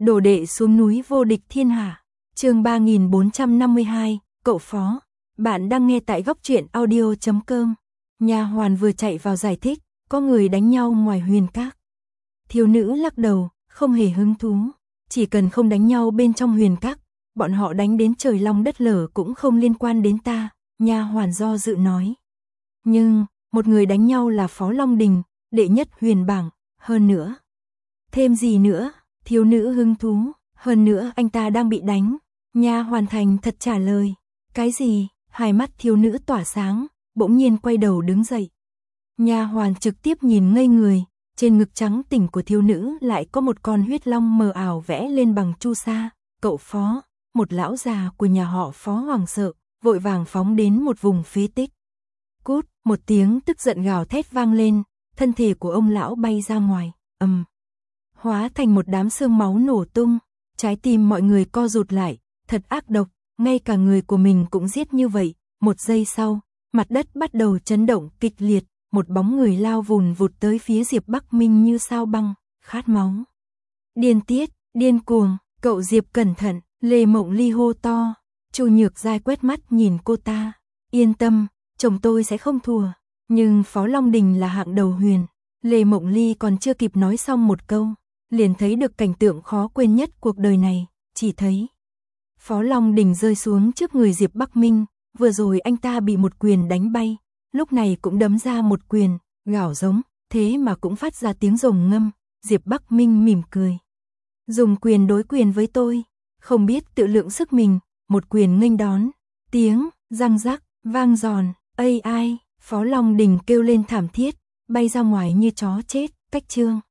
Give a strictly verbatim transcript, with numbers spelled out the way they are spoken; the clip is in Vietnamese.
Đồ đệ xuống núi vô địch thiên hạ. Chương ba nghìn bốn trăm năm mươi hai, cậu Phó. Bạn đang nghe tại góc truyện audio chấm com. Nha hoàn vừa chạy vào giải thích, có người đánh nhau ngoài huyền các. Thiếu nữ lắc đầu, không hề hứng thú. Chỉ cần không đánh nhau bên trong huyền các, bọn họ đánh đến trời long đất lở cũng không liên quan đến ta. Nha hoàn do dự nói. Nhưng, một người đánh nhau là Phó Long Đình, đệ nhất huyền bảng, hơn nữa. Thêm gì nữa? Thiếu nữ hứng thú, hơn nữa anh ta đang bị đánh. Nha hoàn thành thật trả lời. Cái gì? Hai mắt thiếu nữ tỏa sáng, bỗng nhiên quay đầu đứng dậy. Nha hoàn trực tiếp nhìn ngây người, trên ngực trắng tỉnh của thiếu nữ lại có một con huyết long mờ ảo vẽ lên bằng chu sa. Cậu Phó, một lão già của nhà họ Phó hoảng sợ, vội vàng phóng đến một vùng phế tích. Cút, một tiếng tức giận gào thét vang lên, thân thể của ông lão bay ra ngoài, ầm. Um. Hóa thành một đám xương máu nổ tung, trái tim mọi người co rụt lại, thật ác độc, ngay cả người của mình cũng giết như vậy. Một giây sau, mặt đất bắt đầu chấn động kịch liệt, một bóng người lao vùn vụt tới phía Diệp Bắc Minh như sao băng, khát máu. Điên tiết, điên cuồng, cậu Diệp cẩn thận, Lê Mộng Ly hô to. Chu Nhược Giai quét mắt nhìn cô ta, yên tâm, chồng tôi sẽ không thua, nhưng Phó Long Đình là hạng đầu huyền. Lê Mộng Ly còn chưa kịp nói xong một câu, liền thấy được cảnh tượng khó quên nhất cuộc đời này, chỉ thấy Phó Long Đình rơi xuống trước người Diệp Bắc Minh, vừa rồi anh ta bị một quyền đánh bay, lúc này cũng đấm ra một quyền, gào giống, thế mà cũng phát ra tiếng rồng ngâm. Diệp Bắc Minh mỉm cười. Dùng quyền đối quyền với tôi, không biết tự lượng sức mình, một quyền nghênh đón, tiếng răng rắc vang giòn, ây ai, Phó Long Đình kêu lên thảm thiết, bay ra ngoài như chó chết. Cách chương